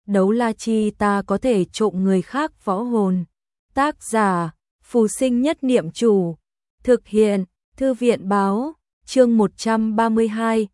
đấu la chi ta có thể trộm người khác võ hồn. Tác giả, Phù Sinh Nhất Niệm Chủ. Thực hiện, Thư viện Báo, chương 132,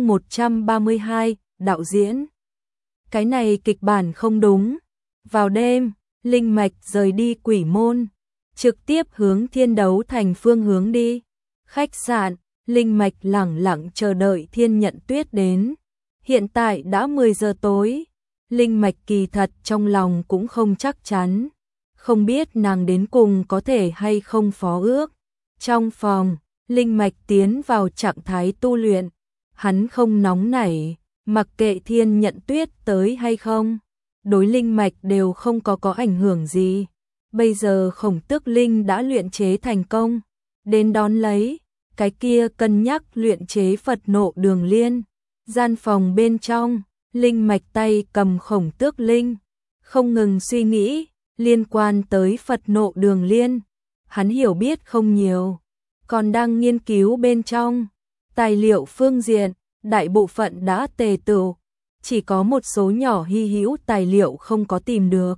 đạo diễn. Cái này kịch bản không đúng. Vào đêm, Linh Mạch rời đi Quỷ Môn, trực tiếp hướng Thiên Đấu Thành phương hướng đi. Khách sạn, Linh Mạch lẳng lặng chờ đợi Thiên Nhận Tuyết đến. Hiện tại đã 10 giờ tối. Linh Mạch kỳ thật trong lòng cũng không chắc chắn. Không biết nàng đến cùng có thể hay không phó ước. Trong phòng, Linh Mạch tiến vào trạng thái tu luyện. Hắn không nóng nảy, mặc kệ Thiên Nhận Tuyết tới hay không. Đối Linh Mạch đều không có ảnh hưởng gì. Bây giờ Khổng Tước Linh đã luyện chế thành công. Đến đón lấy, cái kia cân nhắc luyện chế Phật Nộ Đường Liên. Gian phòng bên trong, Linh Mạch tay cầm Khổng Tước Linh, không ngừng suy nghĩ liên quan tới Phật Nộ Đường Liên. Hắn hiểu biết không nhiều, còn đang nghiên cứu bên trong. Tài liệu phương diện, đại bộ phận đã tề tựu, chỉ có một số nhỏ hy hữu tài liệu không có tìm được.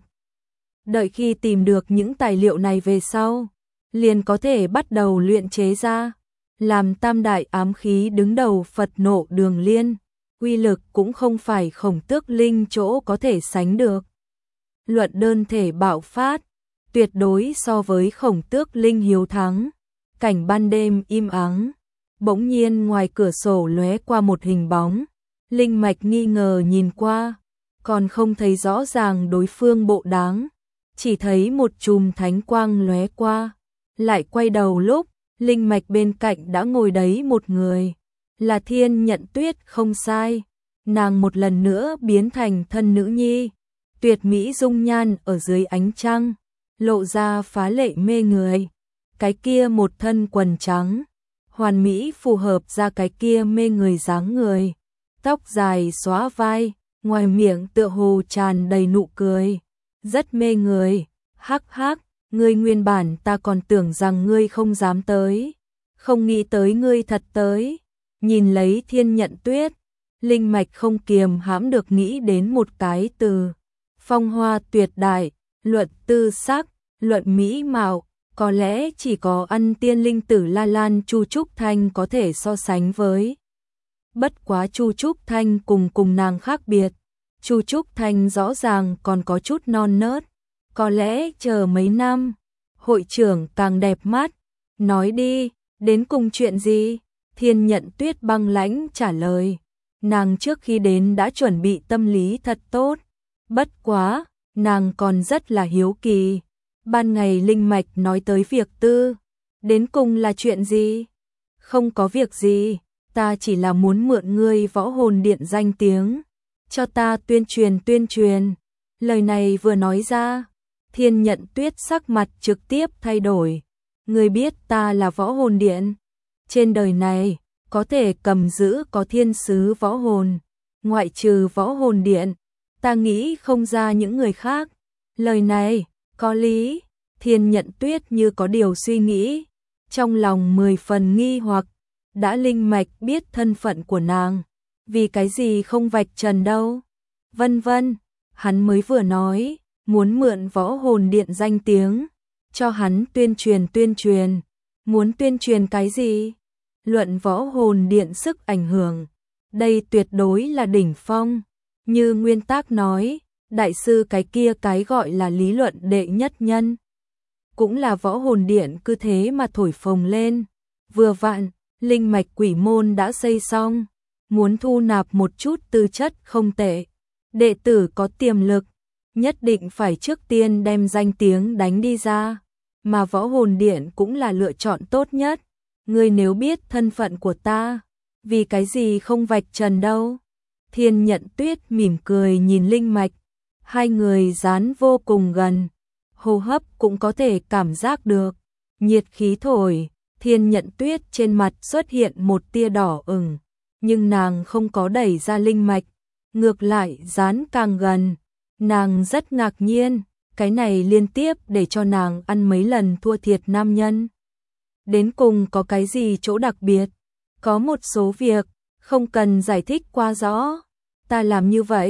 Đợi khi tìm được những tài liệu này về sau, liền có thể bắt đầu luyện chế ra, làm tam đại ám khí đứng đầu Phật Nộ Đường Liên. Uy lực cũng không phải Khổng Tước Linh chỗ có thể sánh được. Luận đơn thể bạo phát, tuyệt đối so với Khổng Tước Linh hiếu thắng. Cảnh ban đêm im ắng, bỗng nhiên ngoài cửa sổ lóe qua một hình bóng. Linh Mạch nghi ngờ nhìn qua, còn không thấy rõ ràng đối phương bộ dáng, chỉ thấy một chùm thánh quang lóe qua. Lại quay đầu lúc, Linh Mạch bên cạnh đã ngồi đấy một người. Là Thiên Nhận Tuyết không sai, nàng một lần nữa biến thành thân nữ nhi, tuyệt mỹ dung nhan ở dưới ánh trăng, lộ ra phá lệ mê người. Cái kia một thân quần trắng, hoàn mỹ phù hợp ra cái kia mê người dáng người, tóc dài xóa vai, ngoài miệng tựa hồ tràn đầy nụ cười, rất mê người. Hắc hắc, ngươi nguyên bản ta còn tưởng rằng ngươi không dám tới, không nghĩ tới ngươi thật tới. Nhìn lấy Thiên Nhận Tuyết, Linh Mạch không kiềm hãm được nghĩ đến một cái từ: phong hoa tuyệt đại. Luận tư sắc, luận mỹ mạo, có lẽ chỉ có Ân Tiên Linh Tử La Lan Chu Trúc Thanh có thể so sánh với. Bất quá Chu Trúc Thanh cùng nàng khác biệt. Chu Trúc Thanh rõ ràng còn có chút non nớt, có lẽ chờ mấy năm. Hội trưởng càng đẹp mắt. Nói đi, đến cùng chuyện gì? Thiên Nhận Tuyết băng lãnh trả lời. Nàng trước khi đến đã chuẩn bị tâm lý thật tốt. Bất quá, nàng còn rất là hiếu kỳ. Ban ngày Linh Mạch nói tới việc tư, đến cùng là chuyện gì? Không có việc gì, ta chỉ là muốn mượn ngươi Võ Hồn Điện danh tiếng, cho ta tuyên truyền. Lời này vừa nói ra, Thiên Nhận Tuyết sắc mặt trực tiếp thay đổi. Ngươi biết ta là Võ Hồn Điện? Trên đời này, có thể cầm giữ có thiên sứ võ hồn, ngoại trừ Võ Hồn Điện, ta nghĩ không ra những người khác. Lời này, có lý. Thiên Nhận Tuyết như có điều suy nghĩ, trong lòng 10 phần nghi hoặc. Đã Linh Mạch biết thân phận của nàng, vì cái gì không vạch trần đâu? Vân vân, hắn mới vừa nói, muốn mượn Võ Hồn Điện danh tiếng, cho hắn tuyên truyền. Muốn tuyên truyền cái gì? Luận Võ Hồn Điện sức ảnh hưởng, đây tuyệt đối là đỉnh phong. Như nguyên tắc nói, đại sư cái kia cái gọi là lý luận đệ nhất nhân, cũng là Võ Hồn Điện cứ thế mà thổi phồng lên. Vừa vặn, Linh Mạch Quỷ Môn đã xây xong, muốn thu nạp một chút tư chất không tệ, đệ tử có tiềm lực, nhất định phải trước tiên đem danh tiếng đánh đi ra, mà Võ Hồn Điện cũng là lựa chọn tốt nhất. Ngươi nếu biết thân phận của ta, vì cái gì không vạch trần đâu? Thiên Nhận Tuyết mỉm cười nhìn Linh Mạch, hai người dán vô cùng gần, hô hấp cũng có thể cảm giác được, nhiệt khí thổi. Thiên Nhận Tuyết trên mặt xuất hiện một tia đỏ ửng, nhưng nàng không có đẩy ra Linh Mạch, ngược lại dán càng gần. Nàng rất ngạc nhiên, cái này liên tiếp để cho nàng ăn mấy lần thua thiệt nam nhân. Đến cùng có cái gì chỗ đặc biệt? Có một số việc không cần giải thích quá rõ. Ta làm như vậy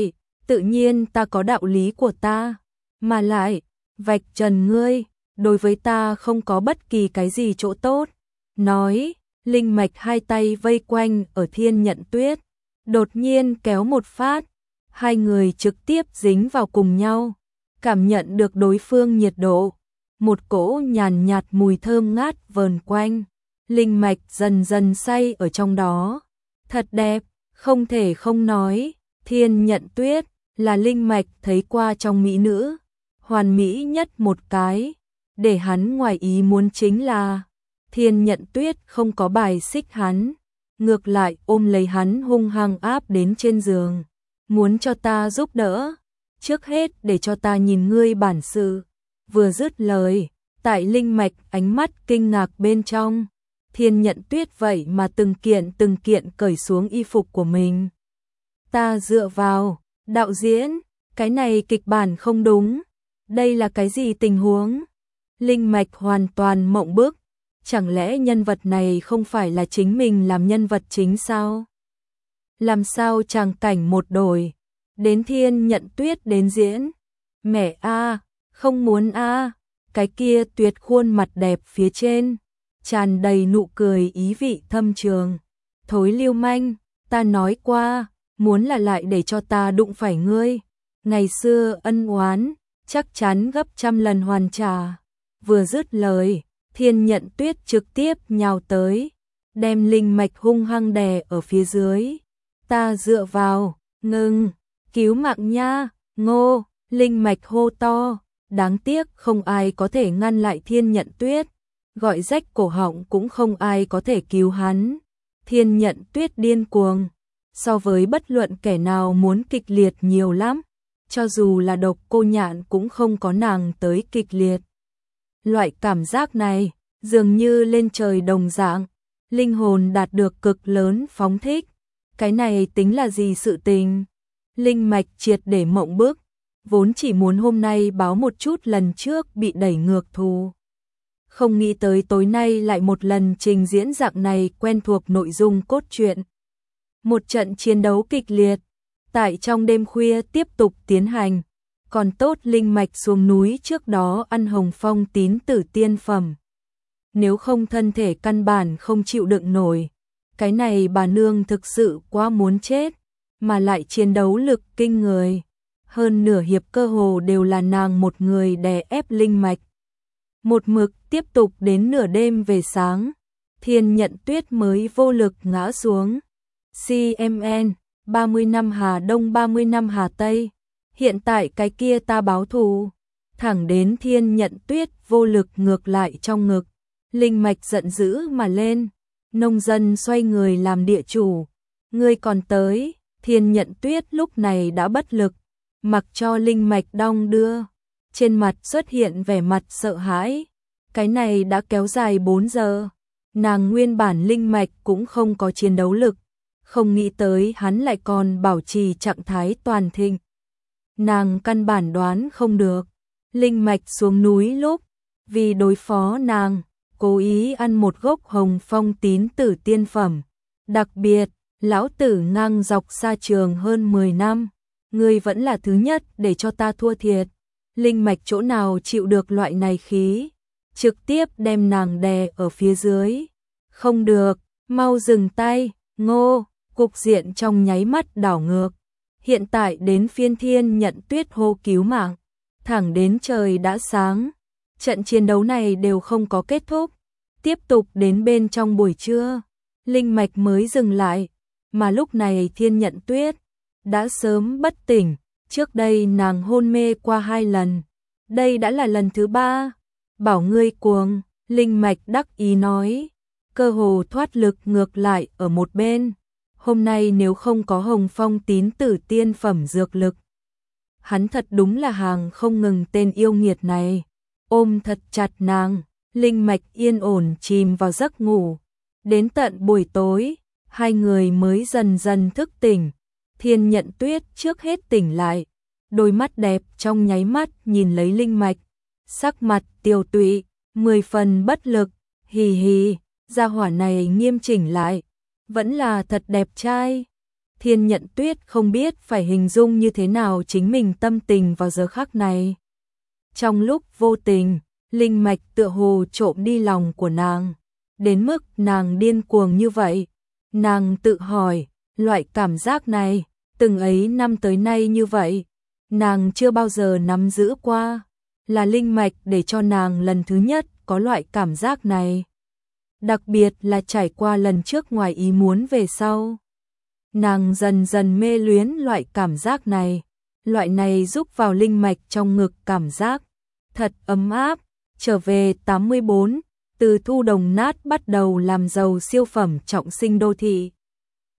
tự nhiên ta có đạo lý của ta, mà lại, vạch trần ngươi, đối với ta không có bất kỳ cái gì chỗ tốt. Nói, linh mạch hai tay vây quanh ở Thiên Nhận Tuyết, đột nhiên kéo một phát, hai người trực tiếp dính vào cùng nhau, cảm nhận được đối phương nhiệt độ, một cỗ nhàn nhạt mùi thơm ngát vờn quanh, linh mạch dần dần say ở trong đó. Thật đẹp, không thể không nói, Thiên Nhận Tuyết là linh mạch thấy qua trong mỹ nữ, hoàn mỹ nhất một cái. Để hắn ngoài ý muốn chính là Thiên Nhận Tuyết không có bài xích hắn, ngược lại ôm lấy hắn hung hăng áp đến trên giường, muốn cho ta giúp đỡ, trước hết để cho ta nhìn ngươi bản sự. Vừa dứt lời, tại linh mạch ánh mắt kinh ngạc bên trong, Thiên Nhận Tuyết vậy mà từng kiện cởi xuống y phục của mình. Ta dựa vào, đạo diễn, cái này kịch bản không đúng, đây là cái gì tình huống? Linh mạch hoàn toàn mộng bức, chẳng lẽ nhân vật này không phải là chính mình làm nhân vật chính sao? Làm sao tràng cảnh một đổi, đến Thiên Nhận Tuyết đến diễn. Mẹ a, không muốn a, cái kia tuyệt khuôn mặt đẹp phía trên, tràn đầy nụ cười ý vị thâm trường. Thối lưu manh, ta nói qua, muốn là lại để cho ta đụng phải ngươi. Ngày xưa ân oán, chắc chắn gấp trăm lần hoàn trả. Vừa dứt lời, Thiên Nhận Tuyết trực tiếp nhào tới, đem linh mạch hung hăng đè ở phía dưới. Ta dựa vào, ngừng, cứu mạng nha, ngô, linh mạch hô to, đáng tiếc không ai có thể ngăn lại Thiên Nhận Tuyết, gọi rách cổ họng cũng không ai có thể cứu hắn. Thiên Nhận Tuyết điên cuồng, so với bất luận kẻ nào muốn kịch liệt nhiều lắm, cho dù là Độc Cô Nhạn cũng không có nàng tới kịch liệt. Loại cảm giác này, dường như lên trời đồng dạng, linh hồn đạt được cực lớn phóng thích. Cái này tính là gì sự tình? Linh mạch triệt để mộng bức, vốn chỉ muốn hôm nay báo một chút lần trước bị đẩy ngược thù. Không nghĩ tới tối nay lại một lần trình diễn dạng này quen thuộc nội dung cốt truyện. Một trận chiến đấu kịch liệt, tại trong đêm khuya tiếp tục tiến hành. Còn tốt linh mạch xuống núi trước đó ăn hồng phong tín tử tiên phẩm. Nếu không thân thể căn bản không chịu đựng nổi. Cái này bà nương thực sự quá muốn chết, mà lại chiến đấu lực kinh người. Hơn nửa hiệp cơ hồ đều là nàng một người đè ép linh mạch. Một mực tiếp tục đến nửa đêm về sáng, Thiên Nhận Tuyết mới vô lực ngã xuống. CMN, 30 năm Hà Đông 30 năm Hà Tây. Hiện tại cái kia ta báo thù. Thẳng đến Thiên Nhận Tuyết vô lực ngược lại trong ngực. Linh mạch giận dữ mà lên. Nông dân xoay người làm địa chủ. Ngươi còn tới. Thiên Nhận Tuyết lúc này đã bất lực, mặc cho linh mạch đong đưa. Trên mặt xuất hiện vẻ mặt sợ hãi. Cái này đã kéo dài 4 giờ. Nàng nguyên bản linh mạch cũng không có chiến đấu lực. Không nghĩ tới hắn lại còn bảo trì trạng thái toàn thịnh. Nàng căn bản đoán không được. Linh mạch xuống núi lúc, vì đối phó nàng, cố ý ăn một gốc hồng phong tín tử tiên phẩm. Đặc biệt, lão tử ngang dọc xa trường hơn 10 năm. Ngươi vẫn là thứ nhất để cho ta thua thiệt. Linh mạch chỗ nào chịu được loại này khí, trực tiếp đem nàng đè ở phía dưới. Không được, mau dừng tay, ngô, cục diện trong nháy mắt đảo ngược. Hiện tại đến phiên Thiên Nhận Tuyết hô cứu mạng, thẳng đến trời đã sáng. Trận chiến đấu này đều không có kết thúc, tiếp tục đến bên trong buổi trưa, linh mạch mới dừng lại, mà lúc này Thiên Nhận Tuyết đã sớm bất tỉnh, trước đây nàng hôn mê qua 2 lần, đây đã là lần thứ 3. Bảo ngươi cuồng, linh mạch đắc ý nói, cơ hồ thoát lực ngược lại ở một bên. Hôm nay nếu không có hồng phong tín tử tiên phẩm dược lực, hắn thật đúng là hàng không ngừng tên yêu nghiệt này. Ôm thật chặt nàng, linh mạch yên ổn chìm vào giấc ngủ. Đến tận buổi tối, hai người mới dần dần thức tỉnh. Thiên Nhận Tuyết trước hết tỉnh lại, đôi mắt đẹp trong nháy mắt nhìn lấy linh mạch, sắc mặt tiều tụy, 10 phần bất lực. Hì hì, gia hỏa này nghiêm chỉnh lại, vẫn là thật đẹp trai. Thiên Nhận Tuyết không biết phải hình dung như thế nào chính mình tâm tình vào giờ khắc này. Trong lúc vô tình, linh mạch tựa hồ trộm đi lòng của nàng, đến mức nàng điên cuồng như vậy. Nàng tự hỏi, loại cảm giác này, từng ấy năm tới nay như vậy, nàng chưa bao giờ nắm giữ qua, là linh mạch để cho nàng lần thứ nhất có loại cảm giác này. Đặc biệt là trải qua lần trước ngoài ý muốn về sau. Nàng dần dần mê luyến loại cảm giác này, loại này giúp vào linh mạch trong ngực cảm giác thật ấm áp. Trở về 84, từ thu đồng nát bắt đầu làm giàu siêu phẩm trọng sinh đô thị.